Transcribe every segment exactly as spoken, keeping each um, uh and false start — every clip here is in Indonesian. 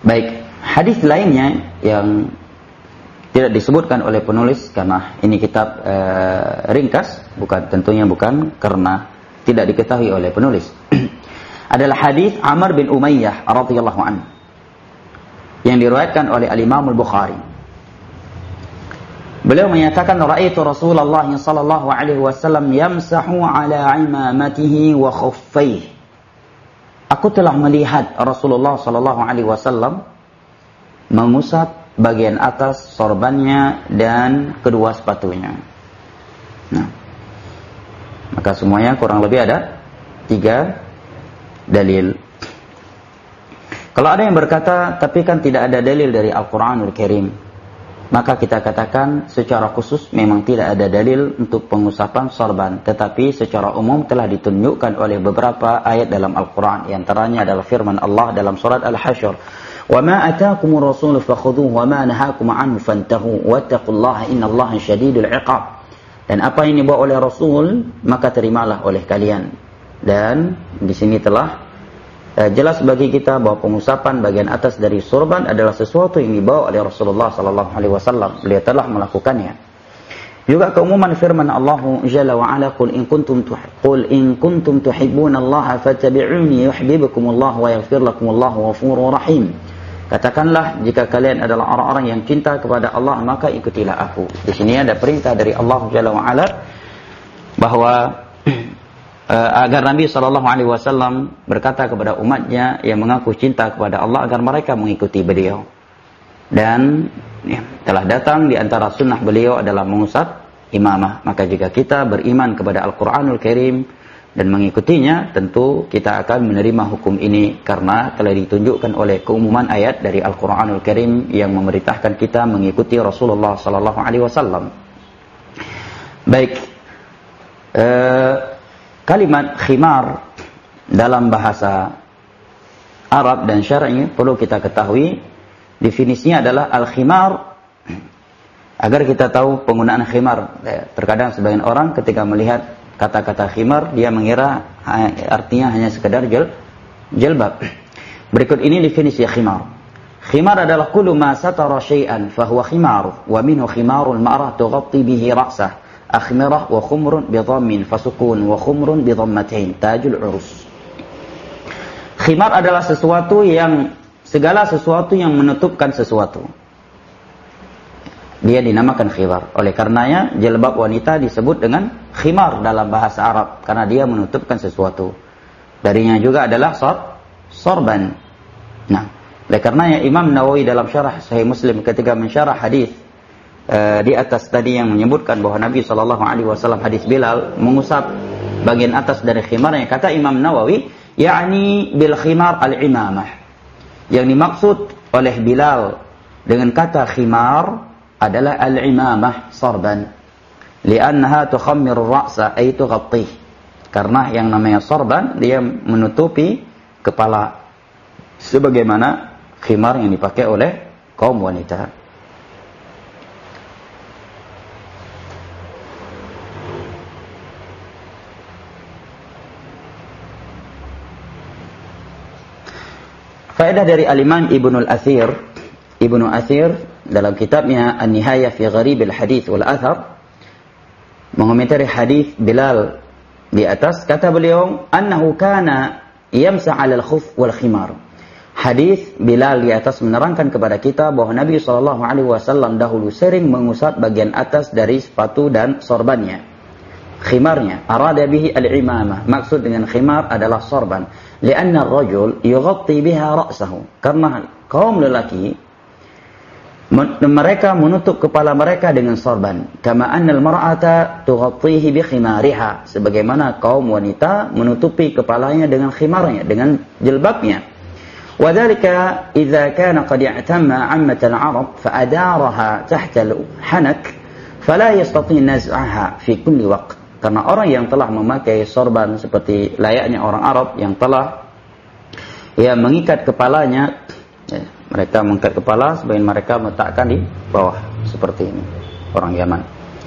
Baik, hadis lainnya yang tidak disebutkan oleh penulis karena ini kitab uh, ringkas, bukan tentunya bukan karena tidak diketahui oleh penulis. Adalah hadis Amr bin Umayyah radhiyallahu anhu yang diriwayatkan oleh Al-Imam Al-Bukhari. Beliau menyatakan ra'aitu Rasulullah sallallahu alaihi wasallam yamsahu ala imamatihi wa khuffaihi. Aku telah melihat Rasulullah sallallahu alaihi wasallam mengusap bagian atas sorbannya dan kedua sepatunya. Nah, maka semuanya kurang lebih ada tiga dalil. Kalau ada yang berkata, tapi kan tidak ada dalil dari Al-Quranul Karim, maka kita katakan secara khusus memang tidak ada dalil untuk pengusapan sorban, tetapi secara umum telah ditunjukkan oleh beberapa ayat dalam Al-Quran. Di antaranya adalah firman Allah dalam surat Al-Hasyr, وَمَا أَتَاكُمُ الرَّسُولُ فَخُذُوهُ وَمَا نَهَاكُمْ عَنْهُ فَانْتَهُوا وَاتَّقُوا اللَّهَ إِنَّ اللَّهَ شَدِيدُ الْعِقَابِ. Dan apa yang dibawa oleh Rasul, maka terimalah oleh kalian. Dan di sini telah eh, jelas bagi kita bahwa pengusapan bagian atas dari sorban adalah sesuatu yang dibawa oleh Rasulullah sallallahu alaihi wasallam. Beliau telah melakukannya. Juga keumuman firman Allah Jalla wa Ala, "Qul in kuntum qul in kuntum tuhibbunallaha fattabi'uni yuhibbukumullah wa yaghfir lakumullahu ghafurur rahim." Katakanlah, jika kalian adalah orang-orang yang cinta kepada Allah, maka ikutilah aku. Di sini ada perintah dari Allah Jalla wa Ala bahwa uh, agar Nabi sallallahu alaihi wasallam berkata kepada umatnya yang mengaku cinta kepada Allah agar mereka mengikuti beliau. Dan ya, telah datang di antara sunnah beliau adalah mengusap imamah. Maka jika kita beriman kepada Al-Quranul Karim dan mengikutinya, tentu kita akan menerima hukum ini karena telah ditunjukkan oleh keumuman ayat dari Al-Quranul Karim yang memerintahkan kita mengikuti Rasulullah sallallahu alaihi wasallam. Baik, eh, kalimat khimar dalam bahasa Arab dan syar'i perlu kita ketahui definisinya adalah al-khimar. Agar kita tahu penggunaan khimar, terkadang sebagian orang ketika melihat kata-kata khimar, dia mengira artinya hanya sekedar jil, jilbab. Berikut ini definisi khimar. Khimar adalah kullu ma satara syai'an fahuwa khimar, wa minhu khimarul mar'ah tughatti bihi ra'sah, akhmirah wa khumrun bi dhammin fasukun wa khumrun bi dhammatain tajul urus. Khimar adalah sesuatu yang segala sesuatu yang menutupkan sesuatu. Dia dinamakan khimar. Oleh karenanya jilbab wanita disebut dengan khimar dalam bahasa Arab karena dia menutupkan sesuatu. Darinya juga adalah sor, sorban. Nah, oleh karenanya Imam Nawawi dalam syarah Sahih Muslim ketika mensyarah hadis uh, di atas tadi yang menyebutkan bahwa Nabi sallallahu alaihi wasallam hadis Bilal mengusap bagian atas dari khimarnya, kata Imam Nawawi, yakni bil khimar al-imamah. Yang dimaksud oleh Bilal dengan kata khimar adalah al-imamah sorban. Li'annaha tukhammiru ra'sa ay tughattih. Karena yang namanya sorban dia menutupi kepala sebagaimana khimar yang dipakai oleh kaum wanita. Faedah dari Al-Imam Ibnul Athir, Ibnu Athir dalam kitabnya An-Nihayah fi Gharibil Hadits wal Athar mengomentari hadis Bilal di atas, kata beliau, annahu kana yamsa 'alal khuf wal khimar. Hadis Bilal di atas menerangkan kepada kita bahwa Nabi sallallahu alaihi wasallam dahulu sering mengusap bagian atas dari sepatu dan sorbannya, khimarnya. Arada bihi al-imamah, maksud dengan khimar adalah sorban. Lianna ar-rajul yughatti biha ra'sahu, karena kaum lelaki mereka menutup kepala mereka dengan sorban. Kama annal mar'ata tughattihi bi khimariha, sebagaimana kaum wanita menutupi kepalanya dengan khimarnya, dengan jilbabnya. Wadzalika idza kana qad i'tamma 'ammat al-'arab fa adaraha tahta al-hanak fala yastati' naz'aha fi kulli waqt. Karena orang yang telah memakai sorban seperti layaknya orang Arab yang telah ya mengikat kepalanya, ya, mereka mengangkat kepala sebagian mereka meletakkan di bawah seperti ini, orang Yaman.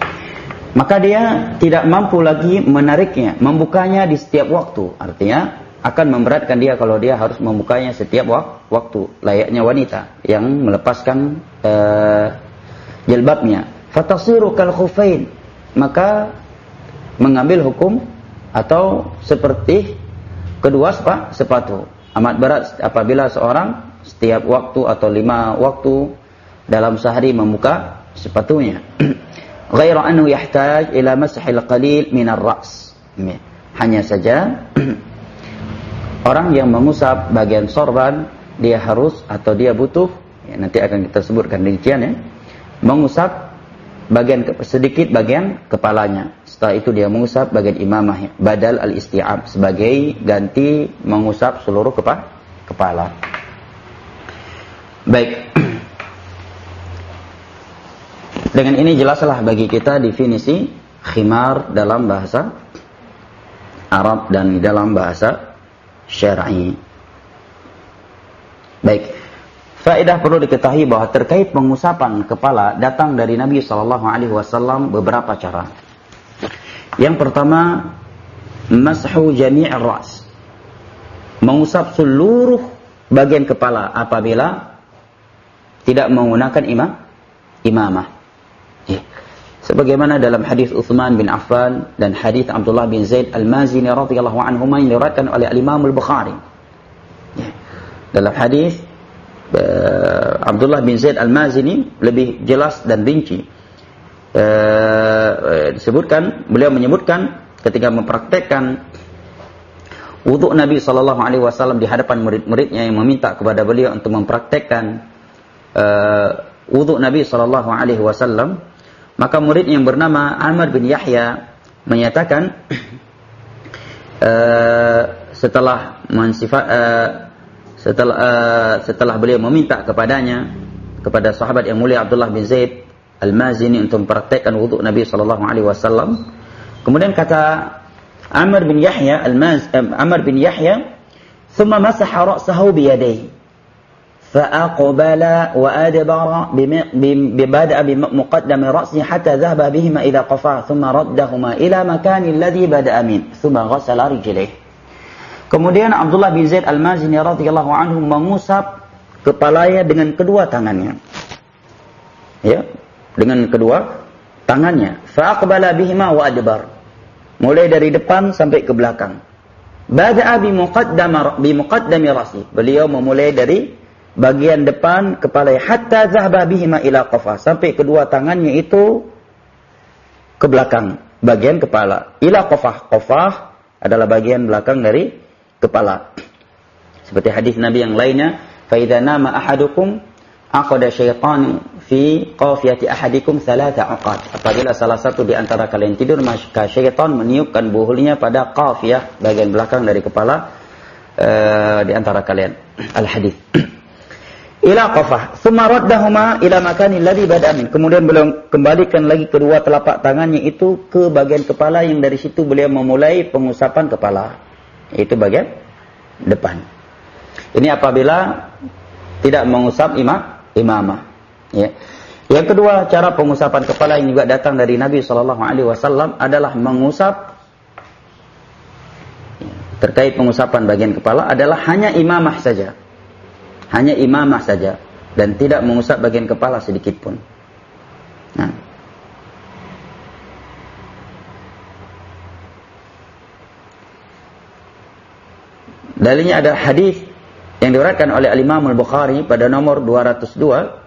Maka dia tidak mampu lagi menariknya, membukanya di setiap waktu. Artinya akan memberatkan dia kalau dia harus membukanya setiap waktu, layaknya wanita yang melepaskan uh, jilbabnya. Fatasiru kal khufain, maka mengambil hukum atau seperti kedua sepatu. Amat berat apabila seorang setiap waktu atau lima waktu dalam sehari membuka sepatunya. Ghaira annahu yahtaj ila mashil qalil min ar-ra's. Hanya saja orang yang mengusap bagian sorban, dia harus atau dia butuh, ya, nanti akan kita sebutkan rincian ya, mengusap bagian sedikit bagian kepalanya. Setelah itu dia mengusap bagian imamahnya, badal al-isti'ab, sebagai ganti mengusap seluruh kepa kepala. Baik. Dengan ini jelaslah bagi kita definisi khimar dalam bahasa Arab dan dalam bahasa syar'i. Baik. Faedah perlu diketahui bahwa terkait pengusapan kepala datang dari Nabi sallallahu alaihi wasallam beberapa cara. Yang pertama, mashu jami' ar-ra's. Mengusap seluruh bagian kepala apabila tidak menggunakan imam imamah. Ya. Sebagaimana dalam hadis Utsman bin Affan dan hadis Abdullah bin Zaid Al-Mazini radhiyallahu anhuma yang diriwayatkan oleh Imam Al-Bukhari. Ya. Dalam hadis uh, Abdullah bin Zaid Al-Mazini lebih jelas dan rinci. Uh, uh, disebutkan, beliau menyebutkan ketika mempraktekkan wudhu Nabi sallallahu alaihi wasallam di hadapan murid-muridnya yang meminta kepada beliau untuk mempraktekkan uh, wudhu Nabi sallallahu alaihi wasallam, maka murid yang bernama Amr bin Yahya menyatakan uh, setelah mensifat uh, setelah uh, setelah beliau meminta kepadanya, kepada sahabat yang mulia Abdullah bin Zaid Al-Mazini untuk mempraktekkan wudhu Nabi sallallahu alaihi wasallam, kemudian kata Amr bin Yahya Al-Maz Amr bin Yahya, "Thumma masaha ra'sahu bi yadayhi fa'aqbala wa adbara bibada'a bimuqaddami ra'sihi hatta dhahaba bihima ila qafa thumma raddahuma ila makani alladhi bada'a min thumma ghassala rijlayhi." Kemudian Abdullah bin Zaid Al-Mazini radhiyallahu anhu mengusap kepalanya dengan kedua tangannya. Ya, dengan kedua tangannya. Fa'aqbala bihima wa adbar. Mulai dari depan sampai ke belakang. Bada'a bimuqaddami bimuqaddami ra'si. Beliau memulai dari bagian depan kepala, hatta zahaba bihima ila qafa, sampai kedua tangannya itu ke belakang bagian kepala. Ila qafah, qafah adalah bagian belakang dari kepala. Seperti hadis Nabi yang lainnya, fa idza nama ahadukum aqada syaitanu fi qafiyati ahadikum thalatha aqad. Apabila salah satu di antara kalian tidur, maka syaitan meniupkan buhulnya pada qafiyah bagian belakang dari kepala uh, di antara kalian. Al-hadis. Ila qafah, thumma raddahuma ila makani alladhi bada'a min. Kemudian beliau kembalikan lagi kedua telapak tangannya itu ke bagian kepala yang dari situ beliau memulai pengusapan kepala, yaitu bagian depan. Ini apabila tidak mengusap imam imamah. Ya. Yang kedua, cara pengusapan kepala yang juga datang dari Nabi sallallahu alaihi wasallam adalah mengusap, terkait pengusapan bagian kepala adalah hanya imamah saja. Hanya imamah saja, dan tidak mengusap bagian kepala sedikit pun. Nah. Dalilnya ada hadis yang diriwayatkan oleh Imam Al-Bukhari pada nomor dua ratus dua.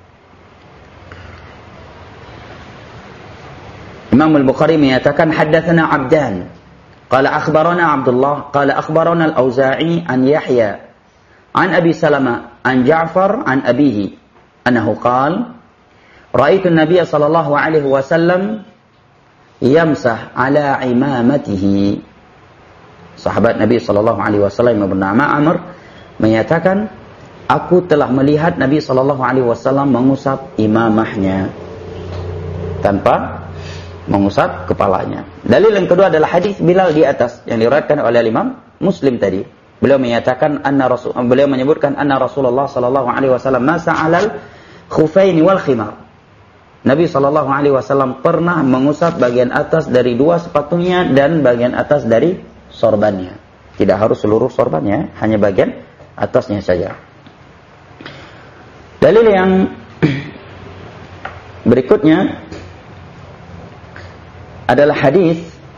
Imam Al-Bukhari menyatakan, haddatsana Abdan qala akhbarana Abdullah qala akhbarana Al-Auza'i an Yahya an Abi Salama an Ja'far an abihi annahu qala ra'aitu an-nabiy sallallahu alaihi wasallam yamsah ala imamatihi. Sahabat Nabi sallallahu alaihi wasallam yang bernama Amr menyatakan, aku telah melihat Nabi sallallahu alaihi wasallam mengusap imamahnya tanpa mengusap kepalanya. Dalil yang kedua adalah hadis Bilal di atas yang diriwayatkan oleh Imam Muslim tadi. Beliau menyatakan anna Rasul beliau menyebutkan anna Rasulullah sallallahu alaihi wasallam masa 'alal khufaini wal khimar. Nabi sallallahu alaihi wasallam pernah mengusap bagian atas dari dua sepatunya dan bagian atas dari sorbannya. Tidak harus seluruh sorbannya, hanya bagian atasnya saja. Dalil yang berikutnya adalah hadis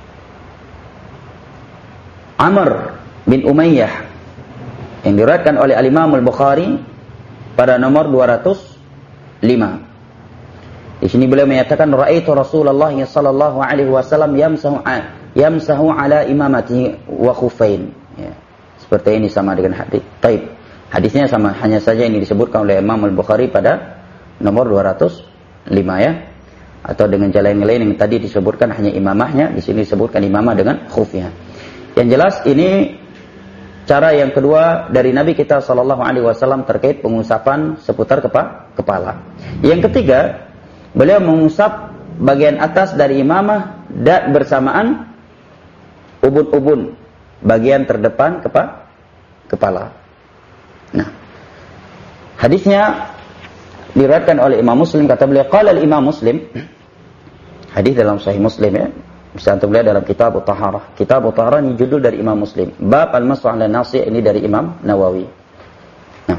Amr bin Umayyah yang diriwayatkan oleh Al-Imam Al-Bukhari pada nomor dua ratus lima. Di sini beliau menyatakan raaitu Rasulullah sallallahu alaihi wasallam yamsahu yamsahu ala imamatihi wa khuffain. Ya. Seperti ini sama dengan hadis. Taib. Hadisnya sama, hanya saja ini disebutkan oleh Imam Al-Bukhari pada nomor dua ratus lima ya. Atau dengan jalan yang lain yang tadi disebutkan hanya imamahnya, di sini disebutkan imamah dengan khufnya. Yang jelas ini cara yang kedua dari Nabi kita sallallahu alaihi wasallam terkait pengusapan seputar kepa, kepala. Yang ketiga, beliau mengusap bagian atas dari imamah dan bersamaan ubun-ubun bagian terdepan kepa, kepala. Nah, hadisnya diriwayatkan oleh Imam Muslim, kata beliau qala al-Imam Muslim, hadis dalam Sahih Muslim ya. Bisa antum lihat dalam Kitab At-Taharah. Kitab At-Taharah ini judul dari Imam Muslim. Bab al-mashu 'ala an-nasi, ini dari Imam Nawawi. Nah.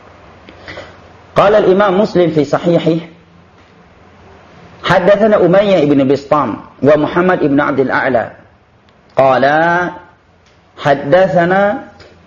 Qala al-Imam Muslim fi sahihi haddatsana Umayyah ibn Bistam wa Muhammad ibn Abdul A'la. Qala haddatsana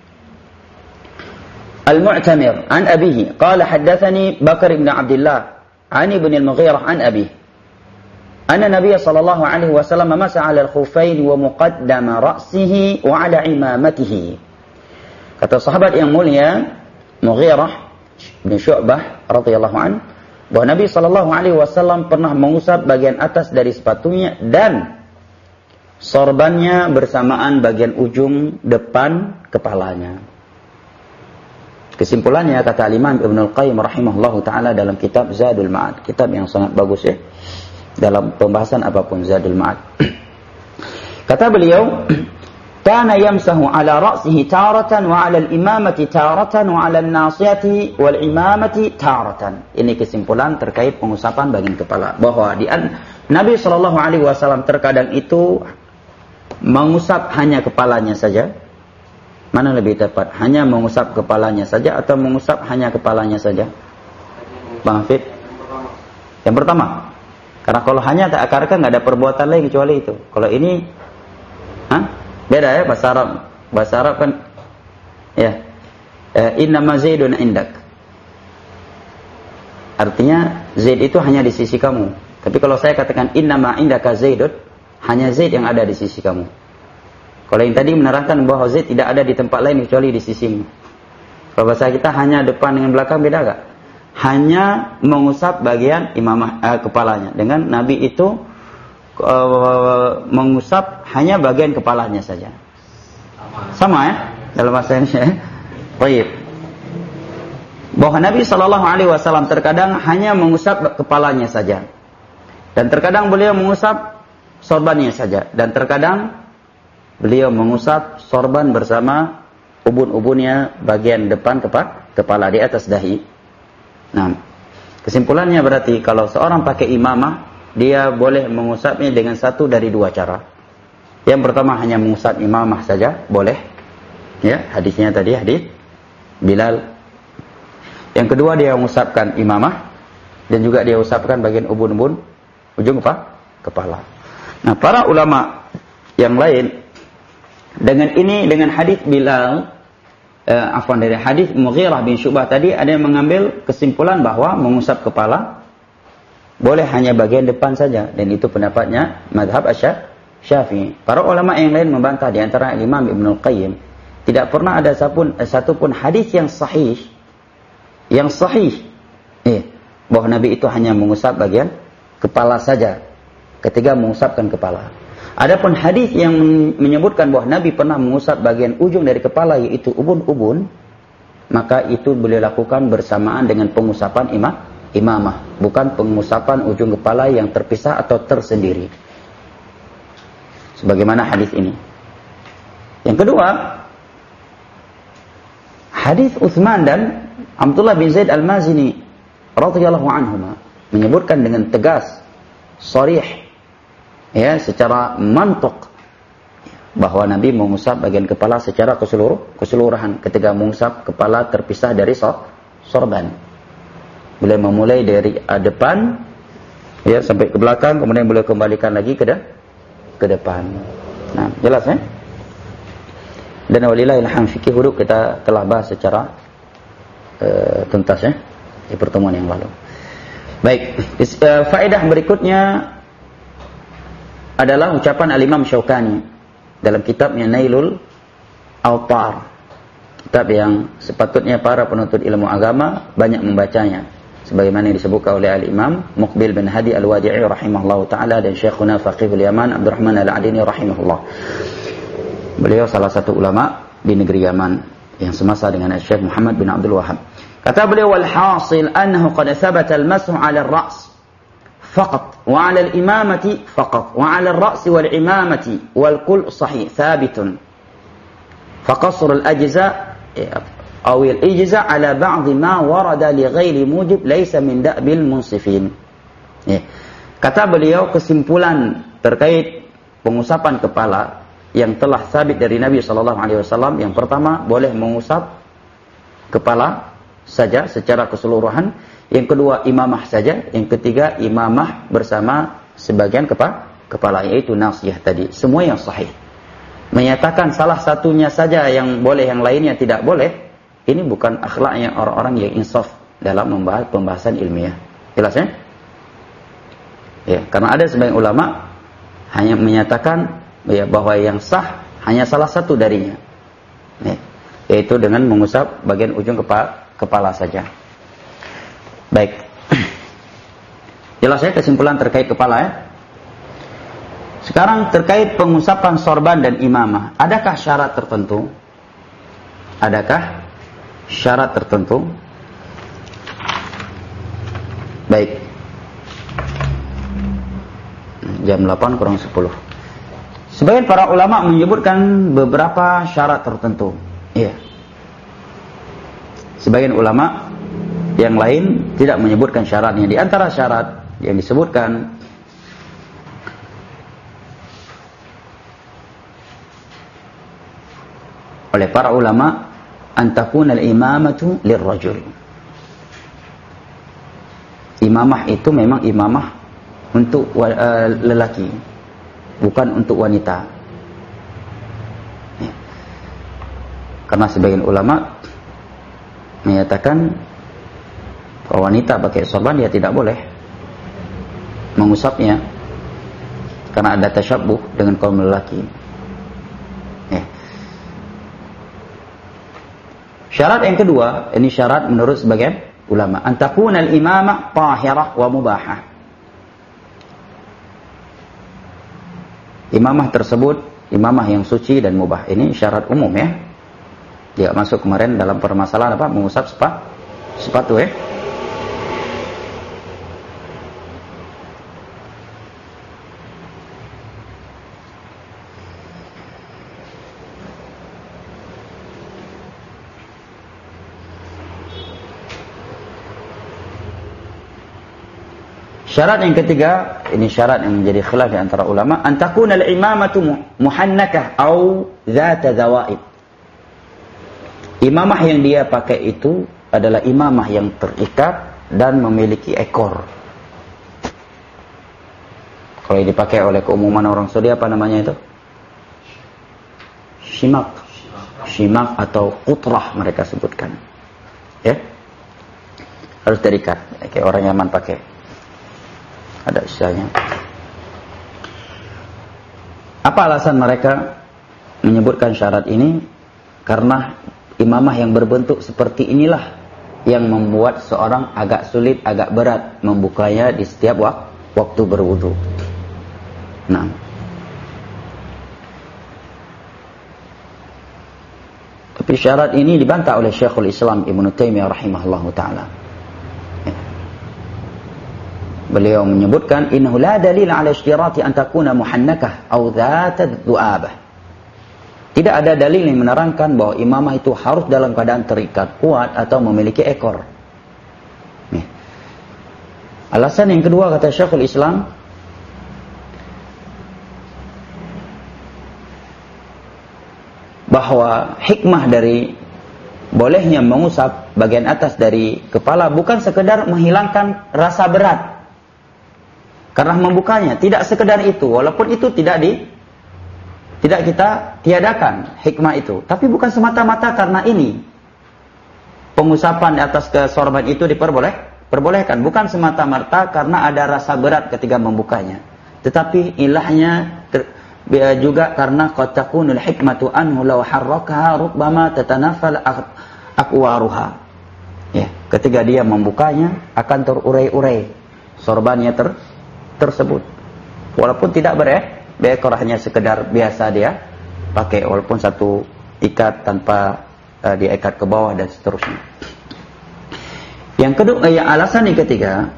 Al-Mu'tamir an abihi. Qala haddatsani Bakar ibn Abdullah an ibn al-Mughirah an abihi. Anna Nabiy sallallahu alaihi wasallam masaha 'ala al-khuffain wa muqaddama ra'sihi wa 'ala imamatihi. Kata sahabat yang mulia Mughirah bin Syu'bah radhiyallahu an, bahwa Nabi sallallahu alaihi wasallam pernah mengusap bagian atas dari sepatunya dan sorbannya bersamaan bagian ujung depan kepalanya. Kesimpulannya kata Imam Ibnu Al-Qayyim rahimahullahu taala dalam kitab Zadul Ma'ad, kitab yang sangat bagus ya. Dalam pembahasan apapun Zadul Ma'ad. Kata beliau, kana yamsahu ala ra'sihi taratan wa ala al-imamati taratan wa ala an-nasiyati wal imamati taratan. Ini kesimpulan terkait pengusapan bagian kepala, bahwa di Nabi sallallahu alaihi wasallam terkadang itu mengusap hanya kepalanya saja. Mana lebih tepat? Hanya mengusap kepalanya saja atau mengusap hanya kepalanya saja? Bang Hafid? Yang pertama. Karena kalau hanya tak akarkan nggak ada perbuatan lain kecuali itu. Kalau ini, hah? Beda ya bahasa Arab. Bahasa Arab kan, ya, eh, innama Zaidun indak. Artinya Zaid itu hanya di sisi kamu. Tapi kalau saya katakan innama indaka Zaidun, hanya Zaid yang ada di sisi kamu. Kalau yang tadi menerangkan bahwa Zaid tidak ada di tempat lain kecuali di sisimu. Kalau bahasa kita hanya depan dengan belakang, beda gak? Hanya mengusap bagian imamah eh, kepalanya. Dengan Nabi itu eh, mengusap hanya bagian kepalanya saja. Sama ya dalam bahasa Indonesia. Baik. Bahwa Nabi Shallallahu Alaihi Wasallam terkadang hanya mengusap kepalanya saja, dan terkadang beliau mengusap sorbannya saja, dan terkadang beliau mengusap sorban bersama ubun-ubunnya bagian depan kepa kepala di atas dahi. Nah, kesimpulannya berarti kalau seorang pakai imamah, dia boleh mengusapnya dengan satu dari dua cara. Yang pertama hanya mengusap imamah saja, boleh. Ya, hadisnya tadi hadis Bilal. Yang kedua dia mengusapkan imamah dan juga dia usapkan bagian ubun-ubun ujung apa? Kepala. Nah, para ulama yang lain dengan ini, dengan hadis Bilal, Uh, afwan dari hadis Mughirah bin Syu'bah tadi, ada yang mengambil kesimpulan bahwa mengusap kepala boleh hanya bagian depan saja, dan itu pendapatnya mazhab Asy-Syafi'i. Para ulama yang lain membantah, di antara Imam Ibnu Al-Qayyim, tidak pernah ada satupun, satupun hadis yang sahih yang sahih eh, bahwa Nabi itu hanya mengusap bagian kepala saja ketika mengusapkan kepala. Adapun hadis yang menyebutkan bahwa Nabi pernah mengusap bagian ujung dari kepala, yaitu ubun-ubun, maka itu beliau lakukan bersamaan dengan pengusapan imam, imamah, bukan pengusapan ujung kepala yang terpisah atau tersendiri. Sebagaimana hadis ini. Yang kedua, hadis Utsman dan Abdullah bin Zaid Al-Mazini radhiyallahu anhuma menyebutkan dengan tegas, sharih, ya, secara mantuk, bahwa Nabi mengusap bagian kepala secara keseluruh, keseluruhan. Ketika mengusap kepala terpisah dari sor, sorban. Beliau memulai dari depan ya sampai ke belakang, kemudian beliau kembalikan lagi ke, de, ke depan. Nah, jelas ya? Dan walillahilhamd fikih huduk kita telah bahas secara uh, tuntas ya di pertemuan yang lalu. Baik, uh, faedah berikutnya adalah ucapan Al-Imam Syaukani dalam kitabnya Nailul Awtar, kitab yang sepatutnya para penuntut ilmu agama banyak membacanya, sebagaimana yang disebutkan oleh Al-Imam Muqbil bin Hadi Al-Wadi'i rahimahullah ta'ala dan Syekhuna Faqihul Yaman Abdurrahman Al-Adini rahimahullah. Beliau salah satu ulama di negeri Yaman yang semasa dengan Syekh Muhammad bin Abdul Wahhab. Kata beliau, wal hasil annahu qad thabata al-mashu 'ala ar-ra's faqat wa 'ala al-imamati faqat wa 'ala ar-ra's wal imamati wal kull sahih thabitun faqasr al-ajza aw al-ijza 'ala ba'd ma warada li ghairi mujib laysa min da'bil munsifin. Kata beliau, kesimpulan terkait pengusapan kepala yang telah sabit dari Nabi sallallahu alaihi wasallam, yang pertama boleh mengusap kepala saja secara keseluruhan, yang kedua imamah saja, yang ketiga imamah bersama sebagian kepa kepala, yaitu nasiyah tadi. Semua yang sahih. Menyatakan salah satunya saja yang boleh, yang lainnya tidak boleh, ini bukan akhlaknya orang-orang yang insaf dalam membahas pembahasan ilmiah. Jelas ya? Ya, karena ada sebagian ulama hanya menyatakan ya bahwa yang sah hanya salah satu darinya, ya, yaitu dengan mengusap bagian ujung kepala, kepala saja. Baik, jelas ya kesimpulan terkait kepala ya. Sekarang terkait pengusapan sorban dan imamah, adakah syarat tertentu? Adakah syarat tertentu? Baik, jam delapan kurang sepuluh. Sebagian para ulama menyebutkan beberapa syarat tertentu. Iya. Sebagian ulama yang lain tidak menyebutkan syaratnya. Di antara syarat yang disebutkan oleh para ulama, antakun al-imamatu lirrajul. Imamah itu memang imamah untuk uh, lelaki, bukan untuk wanita. Ya. Karena sebagian ulama menyatakan bahwa wanita pakai sorban dia tidak boleh mengusapnya karena ada tasyabbuh dengan kaum lelaki. Ya. Syarat yang kedua, ini syarat menurut sebagian ulama, antakuna al-imamah tahirah wa mubahah. Imamah tersebut imamah yang suci dan mubah. Ini syarat umum ya. Dia masuk kemarin dalam permasalahan apa? Mengusap sepatu, sepatu ya. Syarat yang ketiga, ini syarat yang menjadi khilaf di antara ulama, antakuna al-imamatu muhannakah au dzata zawaid. Imamah yang dia pakai itu adalah imamah yang terikat dan memiliki ekor. Kalau dipakai oleh keumuman orang Saudi apa namanya itu? Shimak. Shimak atau qutrah mereka sebutkan. Ya. Harus terikat, kayak orang Yaman pakai. Ada istilahnya. Apa alasan mereka menyebutkan syarat ini? Karena imamah yang berbentuk seperti inilah yang membuat seorang agak sulit, agak berat membukanya di setiap wak waktu berwudu. Nah, tapi syarat ini dibantah oleh Syekhul Islam Ibnu Taimiyah rahimahullahu taala. Beliau menyebutkan innahu la dalil ala ishtirati an takuna muhannakah atau dzat du'abah. Tidak ada dalil yang menerangkan bahwa imamah itu harus dalam keadaan terikat kuat atau memiliki ekor. Nih. Alasan yang kedua kata Syekhul Islam, bahwa hikmah dari bolehnya mengusap bagian atas dari kepala bukan sekedar menghilangkan rasa berat karena membukanya, tidak sekedar itu, walaupun itu tidak di tidak kita tiadakan hikmah itu, tapi bukan semata-mata karena ini pengusapan di atas ke sorban itu diperboleh perbolehkan, bukan semata-mata karena ada rasa berat ketika membukanya, tetapi ilahnya ter, juga karena qad takunul hikmatu anhu law harrakaha rubbama tatanafal aqwaruha. Ya, ketika dia membukanya akan terurai-urai sorbannya ter, tersebut. Walaupun tidak ber berekor, hanya sekedar biasa dia pakai, walaupun satu ikat tanpa uh, diikat ke bawah dan seterusnya. Yang kedua, yang alasan yang ketiga,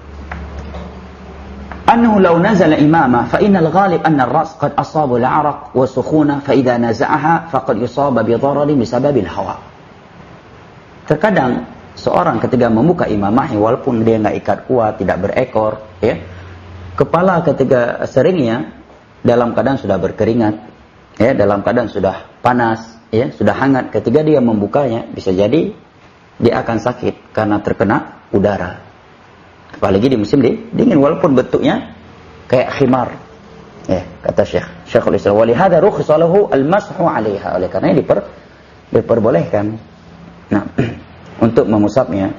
أنه لو نزل إمامة فإن الغالب أن الرأس قد أصاب العرق وسخونة فإذا نزعها فقد يصاب بضرر بسبب الهواء. Terkadang seorang ketika membuka imamahnya, walaupun dia nggak ikat kuat, tidak berekor, ya, kepala ketika seringnya dalam keadaan sudah berkeringat, ya, dalam keadaan sudah panas, ya, sudah hangat, ketika dia membukanya bisa jadi dia akan sakit karena terkena udara. Apalagi di musim dingin, walaupun bentuknya kayak khimar, ya, kata Syekh Syekhul Islam, walihada rukhsa lahu al-mashu 'alaiha, oleh karena diper, diperbolehkan nah untuk mengusapnya.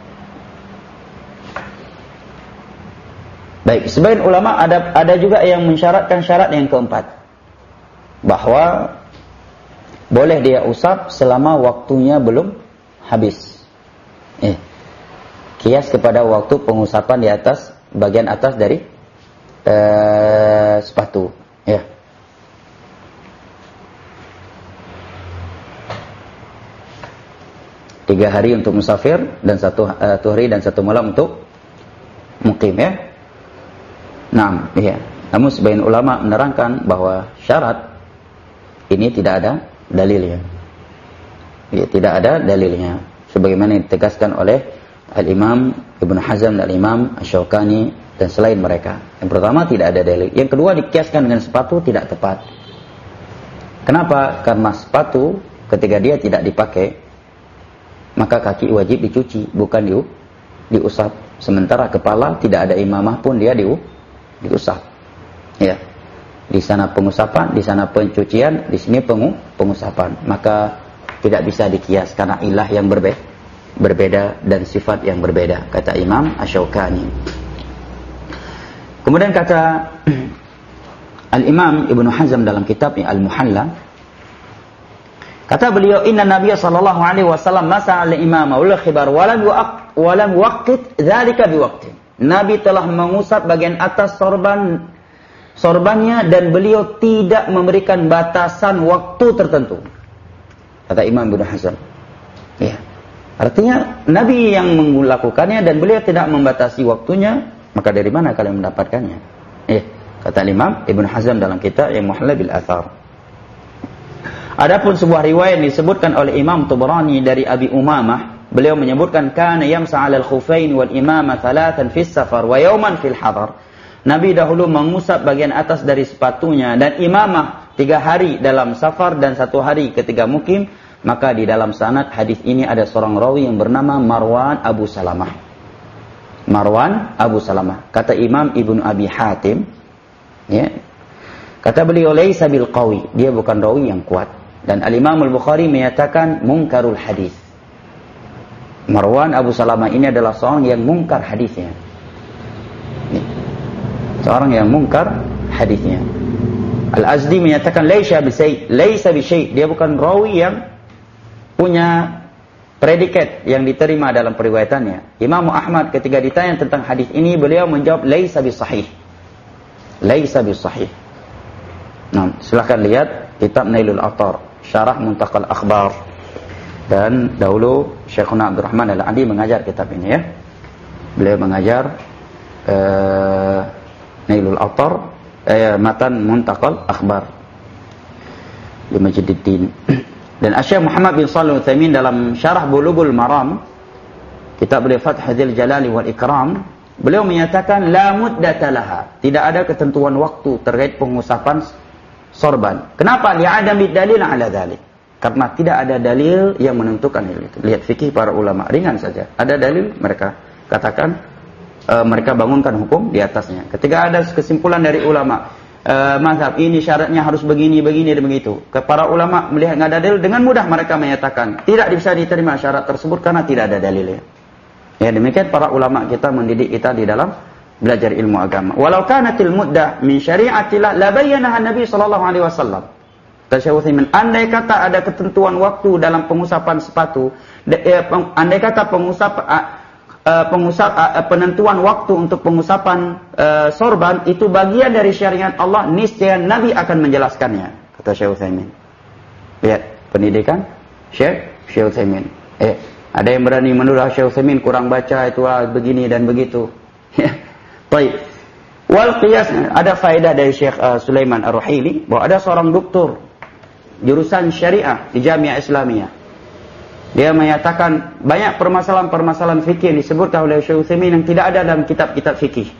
Baik, sebagian ulama ada ada juga yang mensyaratkan syarat yang keempat, bahwa boleh dia usap selama waktunya belum habis. Eh kias kepada waktu pengusapan di atas bagian atas dari uh, sepatu, ya. Tiga hari untuk musafir dan satu uh, hari dan satu malam untuk mukim, ya. Nah, iya. Namun sebagian ulama menerangkan bahwa syarat ini tidak ada dalilnya. Ya, tidak ada dalilnya, sebagaimana ditegaskan oleh Al-Imam Ibnu Hazm dan Al-Imam Asy-Syaukani dan selain mereka. Yang pertama, tidak ada dalil. Yang kedua, dikiaskan dengan sepatu tidak tepat. Kenapa? Karena sepatu ketika dia tidak dipakai, maka kaki wajib dicuci, bukan diu, diusap. Sementara kepala tidak ada imamah pun dia diu, diusap. Ya. Di sana pengusapan, di sana pencucian, di sini pengu, pengusapan. Maka tidak bisa dikias karena ilah yang berbeda. berbeda dan sifat yang berbeda, kata Imam Asy-Syaukani. Kemudian kata Al-Imam Ibnu Hazm dalam kitabnya Al-Muhalla, kata beliau, inna Nabiy sallallahu alaihi wasallam masa al-imama wal khibar walam yuq walam waqit dzalika biwaqtin. Nabi telah mengusap bagian atas sorban sorbannya dan beliau tidak memberikan batasan waktu tertentu, kata Imam Ibnu Hazm. Ya. Artinya Nabi yang melakukannya dan beliau tidak membatasi waktunya, maka dari mana kalian mendapatkannya? Eh, kata Imam Ibnu Hazm dalam kitab yang Muhalla bil Athar. Adapun sebuah riwayat disebutkan oleh Imam Tabrani dari Abi Umamah, beliau menyebutkan kana yamsa 'alal khuffain wal imama thalathan fis safar wa yawman fil hadar. Nabi dahulu mengusap bagian atas dari sepatunya dan imamah tiga hari dalam safar dan satu hari ketika mukim. Maka di dalam sanad hadis ini ada seorang rawi yang bernama Marwan Abu Salamah. Marwan Abu Salamah. Kata Imam Ibnu Abi Hatim, ya, kata beliau laisa bil qawi, dia bukan rawi yang kuat. Dan Al-Imam Al-Bukhari menyatakan munkarul hadis. Marwan Abu Salamah ini adalah seorang yang mungkar hadisnya. Ya. Seorang yang mungkar hadisnya. Al-Azdi menyatakan laisa bi syai', laisa bi syai', dia bukan rawi yang punya predikat yang diterima dalam periwayatannya. Imam Ahmad ketika ditanya tentang hadis ini, beliau menjawab laisa bi sahih. Laisa bi sahih. Nah, silakan lihat kitab Nailul Autar, Syarah Muntaqal Akhbar. Dan dahulu Syekhuna Abdurrahman Al-Adi mengajar kitab ini, ya. Beliau mengajar uh, Nailul Autar, eh, matan Muntaqal Akhbar di Majduddin. Dan Asy-Syaikh Muhammad bin Shalih Al-Utsaimin dalam Syarah Bulughul Maram, kitab beliau Fathul Jalali wal Ikram, beliau menyatakan la muddata laha, tidak ada ketentuan waktu terkait pengusapan sorban. Kenapa? Li'adami dalil ala dzalik. Karena tidak ada dalil yang menentukan hal itu. Lihat fikih para ulama, ringan saja. Ada dalil, mereka katakan, e, mereka bangunkan hukum di atasnya. Ketika ada kesimpulan dari ulama, e, mazhab ini syaratnya harus begini, begini, dan begitu. Ke para ulama melihat nggak ada dalil, dengan mudah mereka menyatakan tidak bisa diterima syarat tersebut karena tidak ada dalilnya. Ya, demikian para ulama kita mendidik kita di dalam belajar ilmu agama. Walau kanatil muddah min syari'atillah la bayyanaha Nabi sallallahu alaihi wasallam. Tasyawutsimin, andai kata ada ketentuan waktu dalam pengusapan sepatu, eh, peng, andai kata pengusap uh, uh, pengusap uh, penentuan waktu untuk pengusapan uh, sorban itu bagian dari syariat Allah, niscaya Nabi akan menjelaskannya, kata Syekh Utsaimin. Lihat pendidikan Syekh Syekh Utsaimin. Eh, ada yang berani menuduh Syekh Utsaimin kurang baca itu ah, begini dan begitu. Baik. Wal qiyas, ada faedah dari Syekh uh, Sulaiman Ar-Ruhaili bahwa ada seorang doktor jurusan syariah di Jamiah Islamiyah. Dia menyatakan banyak permasalahan-permasalahan fikih yang disebutkan oleh Syekh Utsaimin yang tidak ada dalam kitab-kitab fikih.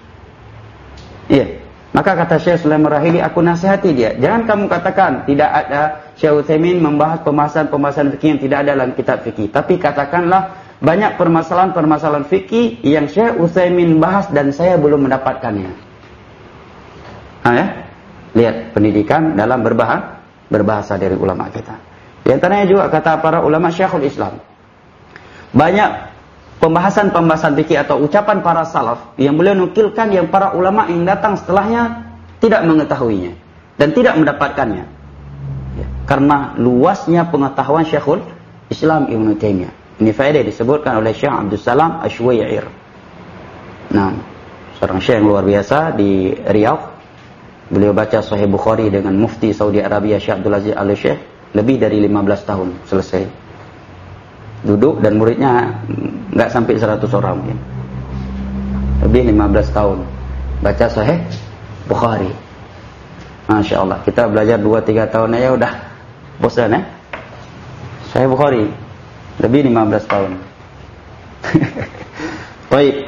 Iya. Maka kata Syekh Sulaiman Ar-Ruhaili, aku nasihati dia, jangan kamu katakan tidak ada Syekh Utsaimin membahas pembahasan-pembahasan fikih yang tidak ada dalam kitab fikih, tapi katakanlah banyak permasalahan-permasalahan fikih yang Syekh Utsaimin bahas dan saya belum mendapatkannya. Nah, ya? Lihat pendidikan dalam berbahasa berbahasa dari ulama kita. Di antaranya juga kata para ulama Syekhul Islam, banyak pembahasan-pembahasan fikih atau ucapan para salaf yang beliau nukilkan yang para ulama yang datang setelahnya tidak mengetahuinya dan tidak mendapatkannya. Ya, karena luasnya pengetahuan Syekhul Islam Ibnu Taimiyah. Ini faedah disebutkan oleh Syekh Abdul Salam Asywair. Nah, seorang syekh yang luar biasa di Riyadh. Beliau baca Sahih Bukhari dengan Mufti Saudi Arabia Syekh Abdul Aziz Al-Syekh lebih dari lima belas tahun selesai. Duduk dan muridnya nggak sampai seratus orang mungkin. Lebih lima belas tahun baca Sahih Bukhari. Masya Allah, kita belajar dua tiga tahun aja udah bosan ya. Sahih Bukhari lebih lima belas tahun. Baik.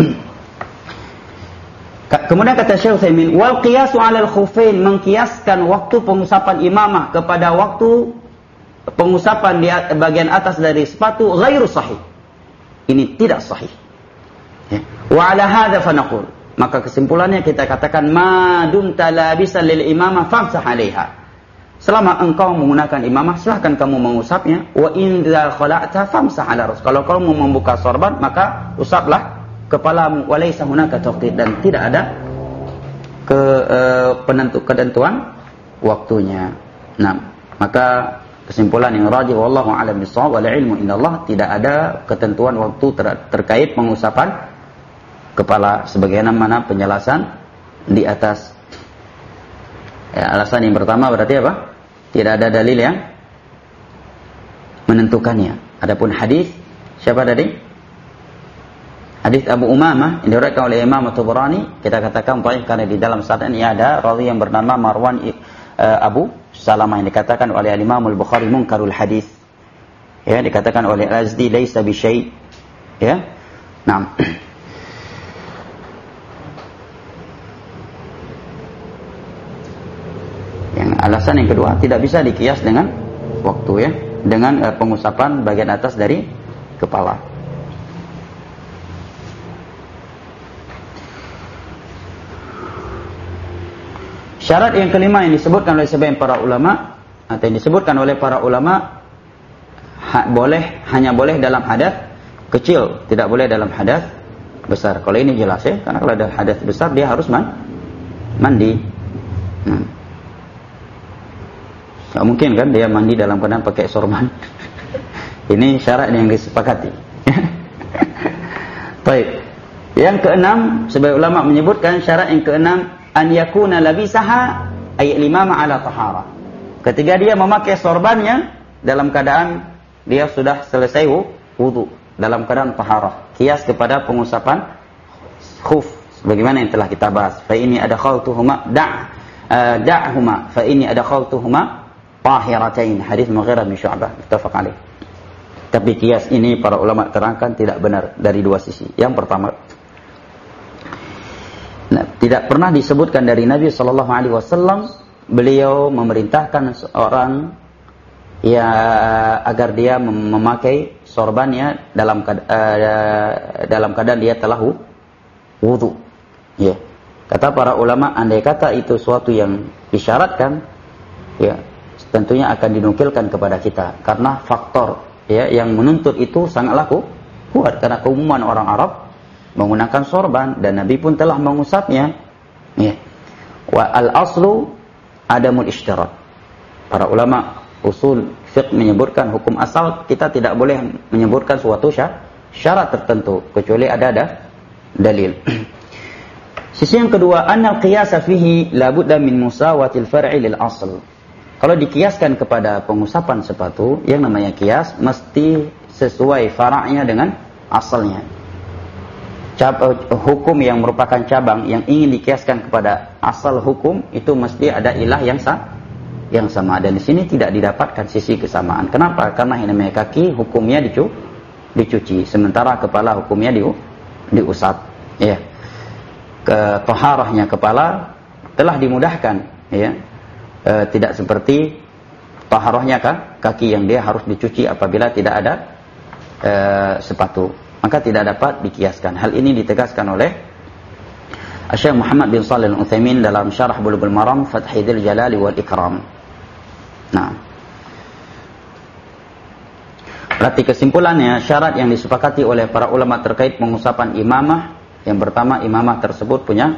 Kemudian kata Syekh Utsaimin, wal qiyasu 'alal khuffain, mengkiaskan waktu pengusapan imamah kepada waktu pengusapan di bagian atas dari sepatu ghairu sahih. Ini tidak sahih. Ya. Wa 'ala hadza fa naqul, maka kesimpulannya kita katakan ma dumta labisan lil imamah famsah 'alaiha. Selama engkau menggunakan imamah silahkan kamu mengusapnya. Wa in dza khala'ta famsah 'ala ras. Kalau kamu membungkus sorban maka usaplah kepalamu, walaysa hunaka taqdir, dan tidak ada ke uh, penentu ketentuan waktunya. Nah, maka kesimpulan yang rajih wallahu a'lam bissawab wal ilmu indallah, tidak ada ketentuan waktu ter terkait pengusapan kepala sebagaimana penjelasan di atas. Ya, alasan yang pertama berarti apa? Tidak ada dalil yang menentukannya. Adapun hadis siapa tadi? Hadis Abu Umamah yang diriwayatkan oleh Imam At-Tabarani, kita katakan dhaif karena di dalam sanad ini ada rawi yang bernama Marwan uh, Abu Salamah yang dikatakan oleh Imam Al-Bukhari munkarul hadis. Ya, dikatakan oleh Al-Azdi laisa bi syai'. Ya. Naam. Yang alasan yang kedua tidak bisa dikias dengan waktu ya, dengan uh, pengusapan bagian atas dari kepala. Syarat yang kelima yang disebutkan oleh sebagian para ulama atau yang disebutkan oleh para ulama ha, boleh hanya boleh dalam hadas kecil, tidak boleh dalam hadas besar. Kalau ini jelas ya, karena kalau ada hadas besar dia harus man, mandi. Hmm. Gak mungkin kan dia mandi dalam keadaan pakai sorban. Ini syarat yang disepakati. Baik. Yang keenam, sebagian ulama menyebutkan syarat yang keenam an yakuna labisaha ay limama ala tahara. Ketika dia memakai sorbannya dalam keadaan dia sudah selesai wudu, dalam keadaan taharah. Kias kepada pengusapan khuf sebagaimana yang telah kita bahas. Fa ini adkhaltuhuma da' uh, da'huma fa ini adkhaltuhuma tahiratain. Hadis Mughirah bin Syu'bah muttafaq alaih. Tapi kias ini para ulama terangkan tidak benar dari dua sisi. Yang pertama, nah, tidak pernah disebutkan dari Nabi Shallallahu Alaihi Wasallam beliau memerintahkan seorang ya agar dia memakai sorbannya dalam uh, dalam keadaan dia telah wudu. Ya. Kata para ulama, andai kata itu suatu yang disyaratkan, ya tentunya akan dinukilkan kepada kita karena faktor ya yang menuntut itu sangatlah kuat, karena keumuman orang Arab menggunakan sorban dan Nabi pun telah mengusapnya. Ya. Wa al-aslu adamul ishtirat. Para ulama usul fiqh menyebutkan hukum asal kita tidak boleh menyebutkan suatu syarat tertentu kecuali ada ada dalil. Sisi yang kedua, annal qiyasa fihi la budda min musawatil far'i lil asl. Kalau dikiaskan kepada pengusapan sepatu, yang namanya kias mesti sesuai fara'nya dengan asalnya. Cab- hukum yang merupakan cabang yang ingin dikiaskan kepada asal hukum itu mesti ada ilah yang sah, yang sama, dan di sini tidak didapatkan sisi kesamaan. Kenapa? Karena yang namanya kaki hukumnya dicu- dicuci, sementara kepala hukumnya di- diusap. Ya. Ke taharahnya kepala telah dimudahkan, ya. E, tidak seperti taharahnya kan kaki yang dia harus dicuci apabila tidak ada e, sepatu, maka tidak dapat dikiaskan. Hal ini ditegaskan oleh Syekh Muhammad bin Shalih Al-Utsaimin dalam Syarah Bulughul Maram Fathul Jalali wal Ikram. Nah, berarti kesimpulannya syarat yang disepakati oleh para ulama terkait pengusapan imamah, yang pertama imamah tersebut punya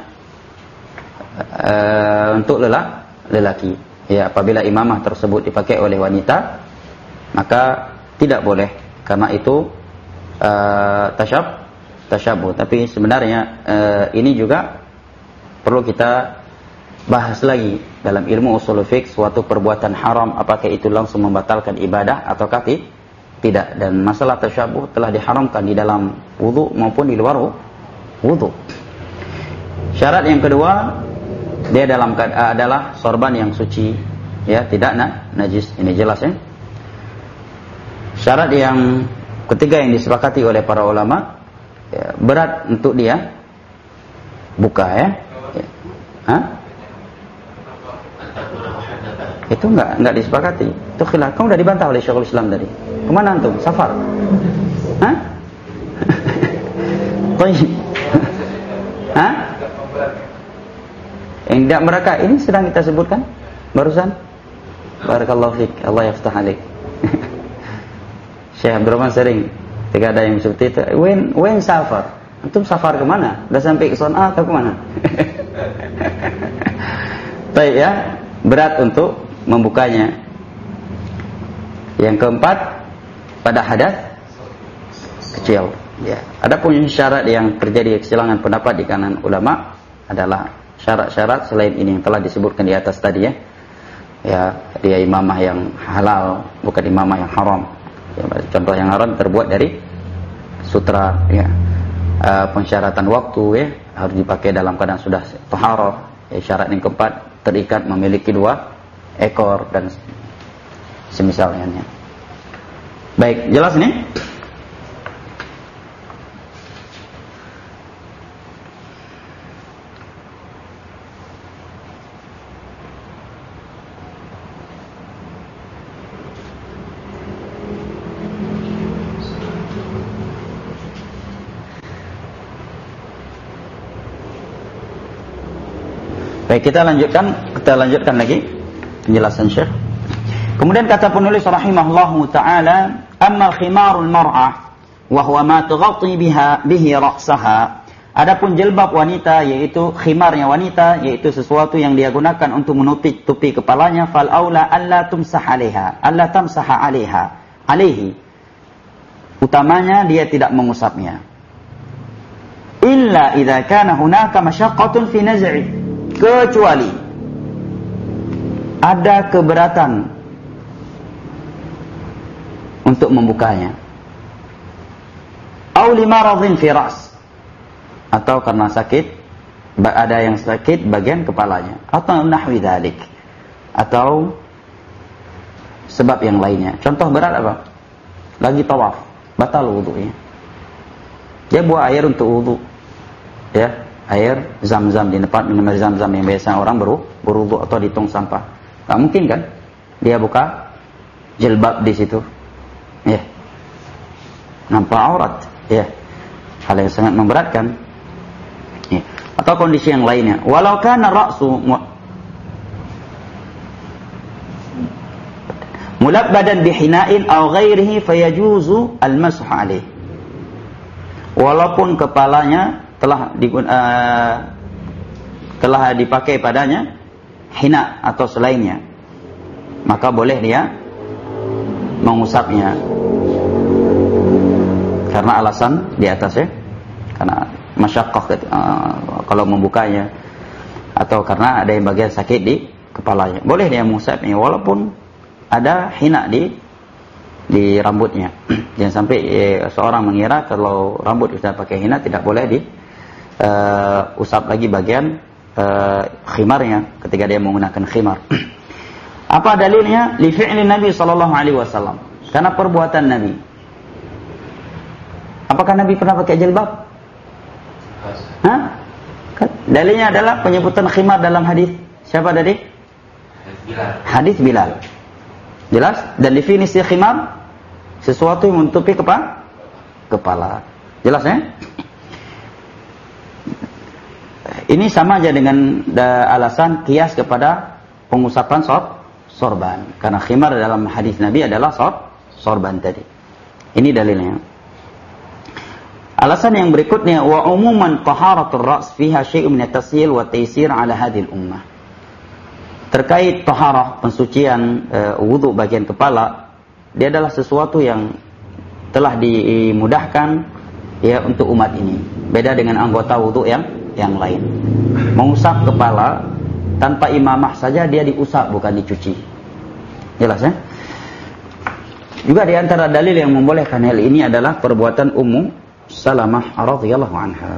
uh, untuk lelaki, lelaki. Ya, apabila imamah tersebut dipakai oleh wanita, maka tidak boleh, karena itu uh, tasyab, tasyabuh. Tapi sebenarnya uh, ini juga perlu kita bahas lagi dalam ilmu ushul fiqh. Suatu perbuatan haram, apakah itu langsung membatalkan ibadah ataukah tidak? Dan masalah tasyabuh telah diharamkan di dalam wudu maupun di luar wudu. Syarat yang kedua, dia dalam keadaan adalah sorban yang suci, ya, tidak na, najis. Ini jelas ya. Syarat yang ketiga yang disepakati oleh para ulama, ya, berat untuk dia buka ya. Ya. Hah? Itu enggak enggak disepakati. Itu khilaf. Kamu udah dibantah oleh Syekhul Islam tadi. Kemana antum? Safar? Hah? Baik. Hah? Yang tidak mereka ini sedang kita sebutkan barusan. Barakallahu fiik, Allah yaftah alaik. Syekh Abdurrahman sering ketika ada yang seperti itu, when when safar, antum safar kemana? Udah sampai ke Son'a atau kemana? Baik ya, berat untuk membukanya. Yang keempat, pada hadas kecil. Ya, adapun syarat yang terjadi kesilangan pendapat di kalangan ulama adalah syarat-syarat selain ini yang telah disebutkan di atas tadi ya. Ya, dia imamah yang halal, bukan imamah yang haram. Ya, contoh yang haram terbuat dari sutra ya. Uh, pensyaratan waktu ya harus dipakai dalam keadaan sudah taharah. Ya, syarat yang keempat, terikat memiliki dua ekor dan semisalnya. Baik, jelas nih? Baik, kita lanjutkan, kita lanjutkan lagi penjelasan Syekh. Kemudian kata penulis rahimahullahu taala, "Amma khimarul mar'ah wa huwa ma tughatti biha bihi ra'saha." Adapun jilbab wanita, yaitu khimarnya wanita, yaitu sesuatu yang dia gunakan untuk menutupi tupi kepalanya, fal aula alla tumsah 'alaiha, alla tamsaha 'alaiha, 'alaihi. Utamanya dia tidak mengusapnya. Illa idza kana hunaka masyaqqatun fi naz'i, kecuali ada keberatan untuk membukanya. Aw limaradhin fi ra's, atau karena sakit, ada yang sakit bagian kepalanya, atau nahwi dzalik, atau sebab yang lainnya. Contoh berat apa? Lagi tawaf, batal wudunya. Dia buang air untuk wudu, ya, air zam-zam di tempat minum air zam-zam yang biasa orang baru berwudu atau di tong sampah. Tak mungkin kan dia buka jilbab di situ, ya, nampak aurat, ya, hal yang sangat memberatkan, ya. Atau kondisi yang lainnya, walau kana ra'su mulabbadan bihina'in aw ghairihi fayajuzu al-mashu alaih. Walaupun kepalanya telah di, uh, telah dipakai padanya hina atau selainnya, maka boleh dia mengusapnya karena alasan di atas, ya, karena masyaqqah uh, kalau membukanya, atau karena ada yang bagian sakit di kepalanya, boleh dia mengusapnya walaupun ada hina di di rambutnya. Jangan sampai eh, seorang mengira kalau rambut sudah pakai hina tidak boleh di uh, usap lagi bagian uh, khimarnya ketika dia menggunakan khimar. Apa dalilnya? Li fi'li Nabi sallallahu alaihi wasallam. Karena perbuatan Nabi. Apakah Nabi pernah pakai jilbab? Hah? Dalilnya adalah penyebutan khimar dalam hadis. Siapa tadi? Bilal. Hadis Bilal. Jelas? Dan definisi khimar sesuatu yang menutupi kepala. Kepala. Jelas, ya? Ini sama aja dengan da, alasan kias kepada pengusapan sor, sorban. Karena khimar dalam hadis Nabi adalah sor, sorban tadi. Ini dalilnya. Alasan yang berikutnya, wa umuman taharatul ra's fiha syai'un min at-tasyil wa taysir ala hadhihi al-ummah. Terkait taharah, pensucian e, wudu bagian kepala, dia adalah sesuatu yang telah dimudahkan, ya, untuk umat ini. Beda dengan anggota wudu yang yang lain. Mengusap kepala tanpa imamah saja dia diusap, bukan dicuci. Jelas, ya? Juga di antara dalil yang membolehkan hal ini adalah perbuatan Ummu Salamah radhiyallahu anha.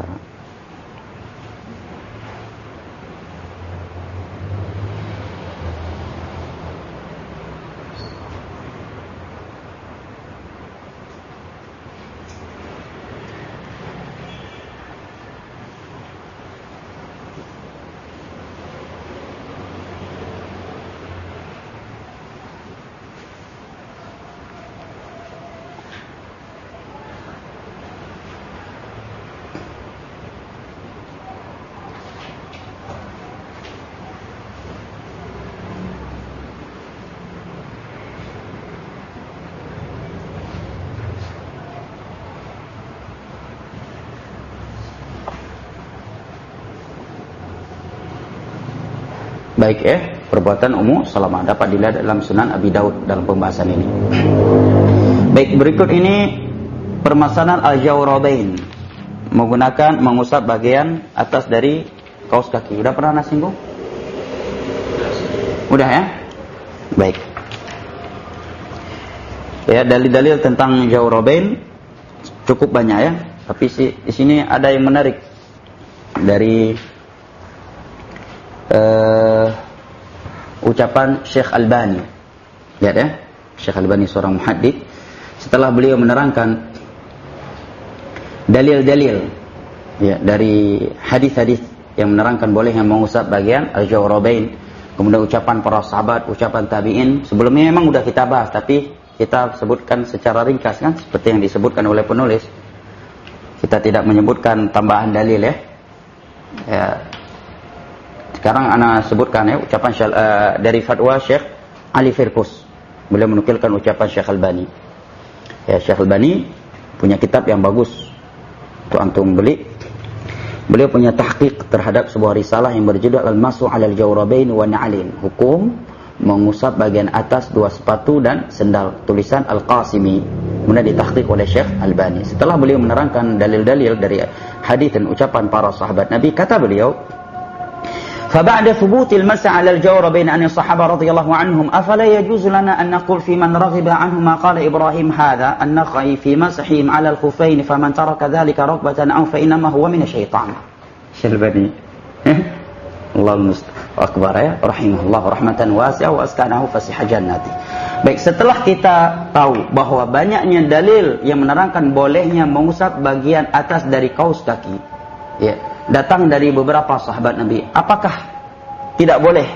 Baik, eh perbuatan Ummu Salamah dapat dilihat dalam Sunan Abi Daud dalam pembahasan ini. Baik, berikut ini permasalahan al-jawrabain, menggunakan mengusap bagian atas dari kaos kaki. Udah pernah singgung? Udah, ya? Baik. Ya, dalil-dalil tentang jawrabain cukup banyak, ya. Tapi di sini ada yang menarik dari Uh, ucapan Syekh Albani. Lihat, ya, Syekh Albani seorang muhaddits, setelah beliau menerangkan dalil-dalil, ya, dari hadis-hadis yang menerangkan bolehnya mengusap bagian al-jawrabain, kemudian ucapan para sahabat, ucapan tabi'in. Sebelumnya memang sudah kita bahas, tapi kita sebutkan secara ringkas, kan, seperti yang disebutkan oleh penulis. Kita tidak menyebutkan tambahan dalil, ya. Ya. Sekarang ana sebutkan, ya, ucapan uh, dari fatwa Syekh Ali Firkus. Beliau menukilkan ucapan Syekh Albani. Ya, Syekh Albani punya kitab yang bagus untuk antum beli. Beliau punya tahqiq terhadap sebuah risalah yang berjudul Al-Masu 'alal Jawrabain wa Na'alin, hukum mengusap bagian atas dua sepatu dan sendal, tulisan Al-Qasimi. Kemudian ditahqiq oleh Syekh Albani. Setelah beliau menerangkan dalil-dalil dari hadis dan ucapan para sahabat Nabi, kata beliau, فبعد ثبوت المسح على الجوربين عن الصحابة رضي الله عنهم أفلا يجوز لنا أن نقول في من رغب عنهما قال إبراهيم هذا النخعي في مسحهم على الخفين فمن ترك ذلك رغبة أو فإنما هو من الشيطان. Syalbani Allah Akbar, ya, rahimahullah rahmatan wasi'ah wa askanahu fasihah jannati. Baik, setelah kita tahu bahwa banyaknya dalil yang menerangkan bolehnya mengusap bagian atas dari kaus kaki, ya, datang dari beberapa sahabat Nabi, apakah tidak boleh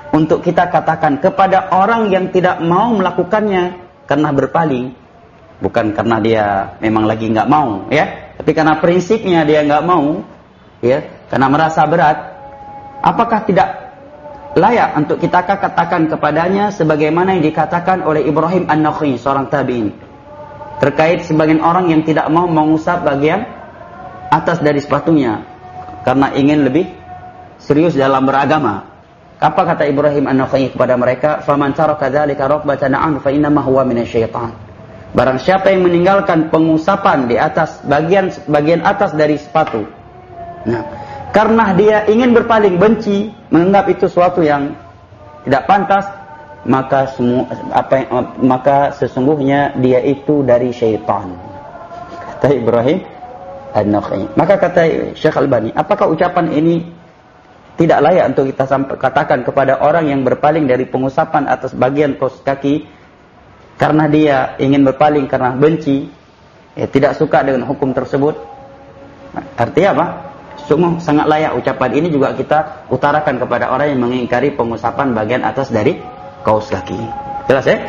untuk kita katakan kepada orang yang tidak mau melakukannya karena berpaling, bukan karena dia memang lagi nggak mau, ya, tapi karena prinsipnya dia nggak mau, ya, karena merasa berat, apakah tidak layak untuk kita katakan kepadanya sebagaimana yang dikatakan oleh Ibrahim An-Nakha'i, seorang tabi'in, terkait sebagian orang yang tidak mau mengusap bagian atas dari sepatunya karena ingin lebih serius dalam beragama. Apa kata Ibrahim An-Nakha'i kepada mereka? "Faman taraka dzalika raghbatan an fa innama huwa minasyaitan." Barang siapa yang meninggalkan pengusapan di atas bagian bagian atas dari sepatu, nah, karena dia ingin berpaling, benci, menganggap itu suatu yang tidak pantas, maka semua apa maka sesungguhnya dia itu dari syaitan. Kata Ibrahim An-Nakha'i. Maka kata Syekh Albani, apakah ucapan ini tidak layak untuk kita katakan kepada orang yang berpaling dari pengusapan atas bagian kaus kaki karena dia ingin berpaling karena benci, ya, tidak suka dengan hukum tersebut? Nah, artinya apa? Sungguh sangat layak ucapan ini juga kita utarakan kepada orang yang mengingkari pengusapan bagian atas dari kaus kaki. Jelas, ya?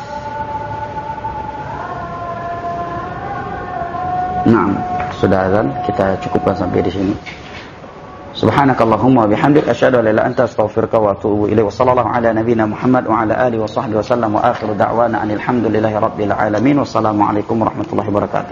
Nah, sudah azan, kita cukupkan sampai di sini. Subhanakallahumma bihamdik asyhadu an la ilaha illa anta astaghfiruka wa atubu ilaik. Wa sallallahu ala nabiyyina Muhammad wa ala alihi wa sahbihi wa sallam wa akhiru da'wana anil hamdulillahi rabbil alamin. Wassalamu alaikum warahmatullahi wabarakatuh.